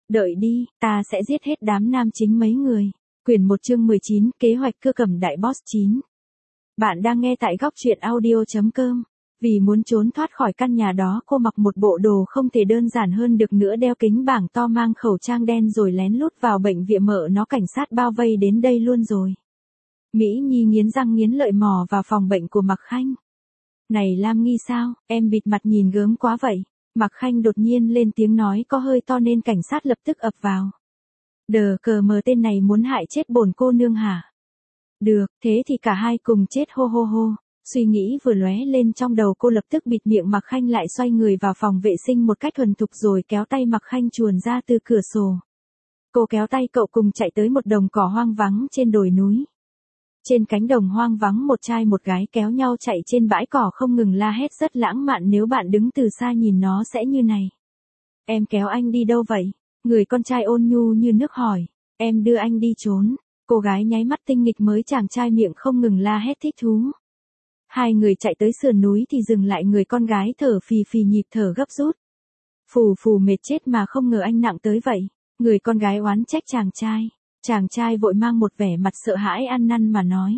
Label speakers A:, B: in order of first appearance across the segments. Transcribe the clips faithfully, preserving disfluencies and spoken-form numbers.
A: Đợi đi, ta sẽ giết hết đám nam chính mấy người. Quyển một chương mười chín, kế hoạch cưa cầm đại boss chín. Bạn đang nghe tại góc truyện audio chấm com. Vì muốn trốn thoát khỏi căn nhà đó, cô mặc một bộ đồ không thể đơn giản hơn được nữa, đeo kính bảng to, mang khẩu trang đen rồi lén lút vào bệnh viện. Mợ nó, cảnh sát bao vây đến đây luôn rồi. Mỹ Nhi nghiến răng nghiến lợi mò vào phòng bệnh của Mạc Khanh. Này Lam Nghi sao, em bịt mặt nhìn gớm quá vậy. Mạc Khanh đột nhiên lên tiếng nói có hơi to nên cảnh sát lập tức ập vào. Đờ cờ mờ, tên này muốn hại chết bổn cô nương hả? Được, thế thì cả hai cùng chết, hô hô hô. Suy nghĩ vừa lóe lên trong đầu cô, lập tức bịt miệng Mạc Khanh lại, xoay người vào phòng vệ sinh một cách thuần thục rồi kéo tay Mạc Khanh chuồn ra từ cửa sổ. Cô kéo tay cậu cùng chạy tới một đồng cỏ hoang vắng trên đồi núi. Trên cánh đồng hoang vắng, một trai một gái kéo nhau chạy trên bãi cỏ không ngừng la hét rất lãng mạn, nếu bạn đứng từ xa nhìn nó sẽ như này. Em kéo anh đi đâu vậy? Người con trai ôn nhu như nước hỏi. Em đưa anh đi trốn. Cô gái nháy mắt tinh nghịch mới chàng trai miệng không ngừng la hét thích thú. Hai người chạy tới sườn núi thì dừng lại, người con gái thở phì phì, nhịp thở gấp rút. Phù phù, mệt chết mà không ngờ anh nặng tới vậy. Người con gái oán trách chàng trai. Chàng trai vội mang một vẻ mặt sợ hãi ăn năn mà nói.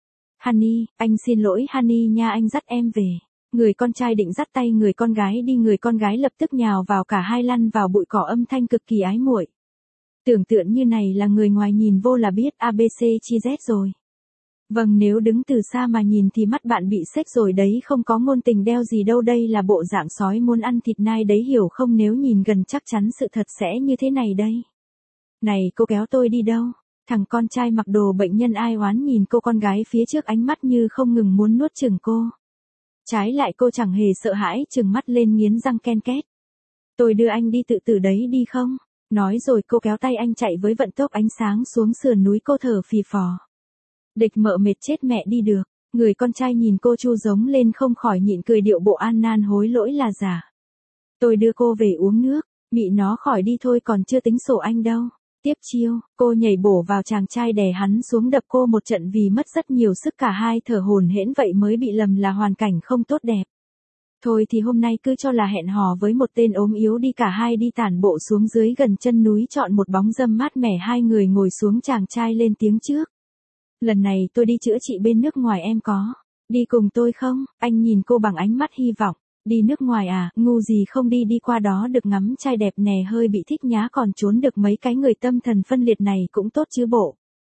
A: Honey, anh xin lỗi Honey nha, anh dắt em về. Người con trai định dắt tay người con gái đi, người con gái lập tức nhào vào, cả hai lăn vào bụi cỏ, âm thanh cực kỳ ái muội. Tưởng tượng như này là người ngoài nhìn vô là biết a bê xê chi dét rồi. Vâng, nếu đứng từ xa mà nhìn thì mắt bạn bị xếch rồi đấy, không có ngôn tình đeo gì đâu, đây là bộ dạng sói muốn ăn thịt nai đấy, hiểu không? Nếu nhìn gần chắc chắn sự thật sẽ như thế này đây. Này, cô kéo tôi đi đâu? Thằng con trai mặc đồ bệnh nhân ai oán nhìn cô con gái phía trước, ánh mắt như không ngừng muốn nuốt chửng cô. Trái lại cô chẳng hề sợ hãi, trừng mắt lên nghiến răng ken két. Tôi đưa anh đi, tự tử đấy đi không? Nói rồi cô kéo tay anh chạy với vận tốc ánh sáng xuống sườn núi, cô thở phì phò. Địch mợ mệt chết mẹ đi được. Người con trai nhìn cô chu giống lên không khỏi nhịn cười, điệu bộ an nan hối lỗi là giả. Tôi đưa cô về uống nước, mị nó khỏi đi thôi, còn chưa tính sổ anh đâu. Tiếp chiêu, cô nhảy bổ vào chàng trai đè hắn xuống, đập cô một trận vì mất rất nhiều sức, cả hai thở hổn hển, vậy mới bị lầm là hoàn cảnh không tốt đẹp. Thôi thì hôm nay cứ cho là hẹn hò với một tên ốm yếu đi, cả hai đi tản bộ xuống dưới gần chân núi, chọn một bóng râm mát mẻ, hai người ngồi xuống, chàng trai lên tiếng trước. Lần này tôi đi chữa trị bên nước ngoài, em có đi cùng tôi không? Anh nhìn cô bằng ánh mắt hy vọng. Đi nước ngoài à, ngu gì không đi, đi qua đó được ngắm trai đẹp nè, hơi bị thích nhá, còn trốn được mấy cái người tâm thần phân liệt này cũng tốt chứ bộ.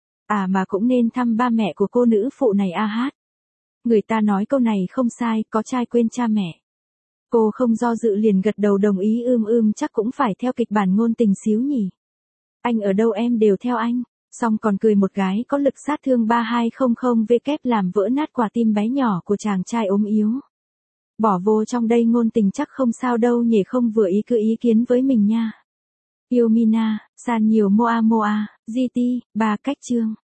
A: À mà cũng nên thăm ba mẹ của cô nữ phụ này a hát. Người ta nói câu này không sai, có trai quên cha mẹ. Cô không do dự liền gật đầu đồng ý, ưm ưm chắc cũng phải theo kịch bản ngôn tình xíu nhỉ. Anh ở đâu em đều theo anh. Xong còn cười một gái có lực sát thương ba hai không không W làm vỡ nát quả tim bé nhỏ của chàng trai ốm yếu. Bỏ vô trong đây ngôn tình chắc không sao đâu nhỉ, không vừa ý cứ ý kiến với mình nha. Yêu Mina, san nhiều moa moa, giê tê, ba cách chương.